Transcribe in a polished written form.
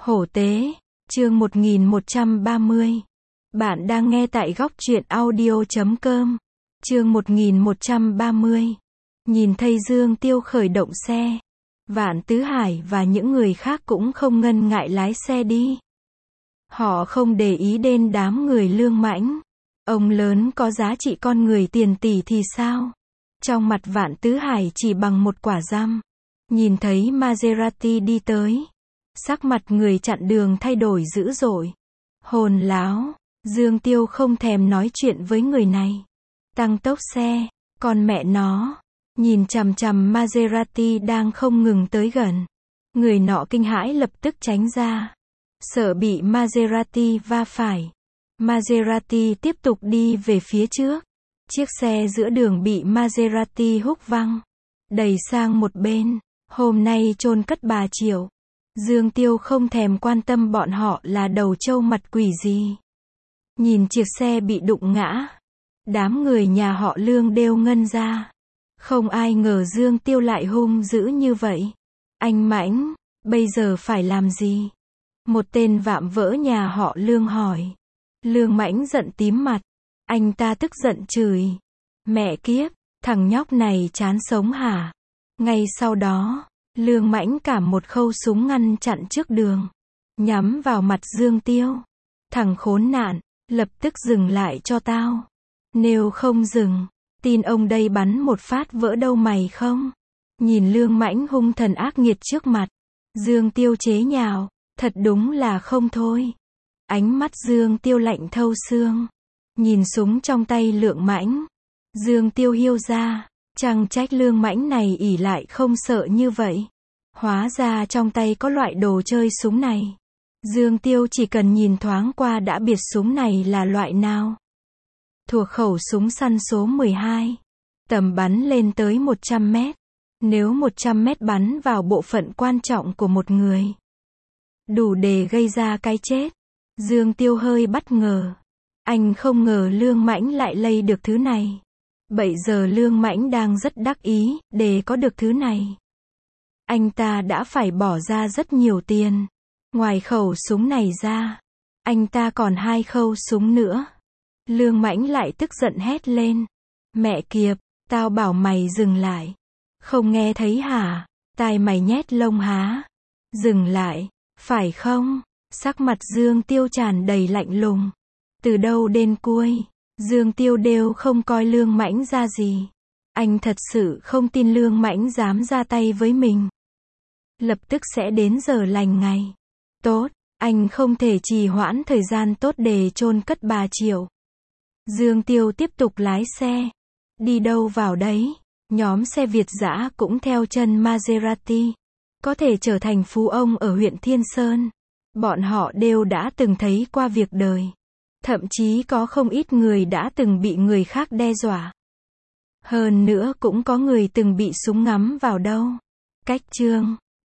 Hổ tế, chương 1130. Bạn đang nghe tại góc truyện audio.com. Chương 1130. Nhìn thấy Dương Tiêu khởi động xe, Vạn Tứ Hải và những người khác cũng không ngần ngại lái xe đi. Họ không để ý đến đám người lương mãnh. Ông lớn có giá trị con người tiền tỷ thì sao? Trong mặt Vạn Tứ Hải chỉ bằng một quả dăm. Nhìn thấy Maserati đi tới, sắc mặt người chặn đường thay đổi dữ dội. Hồn láo, Dương Tiêu không thèm nói chuyện với người này. Tăng tốc xe, còn mẹ nó, nhìn chằm chằm Maserati đang không ngừng tới gần. Người nọ kinh hãi lập tức tránh ra, sợ bị Maserati va phải. Maserati tiếp tục đi về phía trước. Chiếc xe giữa đường bị Maserati húc văng, đẩy sang một bên. Hôm nay chôn cất bà Triệu. Dương Tiêu không thèm quan tâm bọn họ là đầu trâu mặt quỷ gì. Nhìn chiếc xe bị đụng ngã, đám người nhà họ Lương đều ngân ra. Không ai ngờ Dương Tiêu lại hung dữ như vậy. Anh Mãnh, bây giờ phải làm gì? Một tên vạm vỡ nhà họ Lương hỏi. Lương Mãnh giận tím mặt. Anh ta tức giận chửi. Mẹ kiếp, thằng nhóc này chán sống hả? Ngay sau đó, Lương Mãnh cảm một khẩu súng ngăn chặn trước đường, nhắm vào mặt Dương Tiêu. Thằng khốn nạn, lập tức dừng lại cho tao. Nếu không dừng, tin ông đây bắn một phát vỡ đâu mày không? Nhìn Lương Mãnh hung thần ác nghiệt trước mặt, Dương Tiêu chế nhạo, thật đúng là không thôi. Ánh mắt Dương Tiêu lạnh thấu xương. Nhìn súng trong tay Lương Mãnh, Dương Tiêu hiu ra. Chẳng trách Lương Mãnh này ỷ lại không sợ như vậy. Hóa ra trong tay có loại đồ chơi súng này. Dương Tiêu chỉ cần nhìn thoáng qua đã biết súng này là loại nào. Thuộc khẩu súng săn số 12. Tầm bắn lên tới 100 mét. Nếu 100 mét bắn vào bộ phận quan trọng của một người, đủ để gây ra cái chết. Dương Tiêu hơi bất ngờ. Anh không ngờ Lương Mãnh lại lấy được thứ này. Bây giờ Lương Mãnh đang rất đắc ý, để có được thứ này. Anh ta đã phải bỏ ra rất nhiều tiền. Ngoài khẩu súng này ra, anh ta còn 2 khẩu súng nữa. Lương Mãnh lại tức giận hét lên. Mẹ kiếp, tao bảo mày dừng lại. Không nghe thấy hả? Tai mày nhét lông há? Dừng lại, phải không? Sắc mặt Dương Tiêu tràn đầy lạnh lùng. Từ đầu đến cuối, Dương Tiêu đều không coi Lương Mãnh ra gì. Anh thật sự không tin Lương Mãnh dám ra tay với mình. Lập tức sẽ đến giờ lành ngày. Tốt, anh không thể trì hoãn thời gian tốt để chôn cất bà Triệu. Dương Tiêu tiếp tục lái xe. Đi đâu vào đấy. Nhóm xe Việt dã cũng theo chân Maserati. Có thể trở thành phú ông ở huyện Thiên Sơn. Bọn họ đều đã từng thấy qua việc đời. Thậm chí có không ít người đã từng bị người khác đe dọa. Hơn nữa cũng có người từng bị súng ngắm vào đâu. Cách chương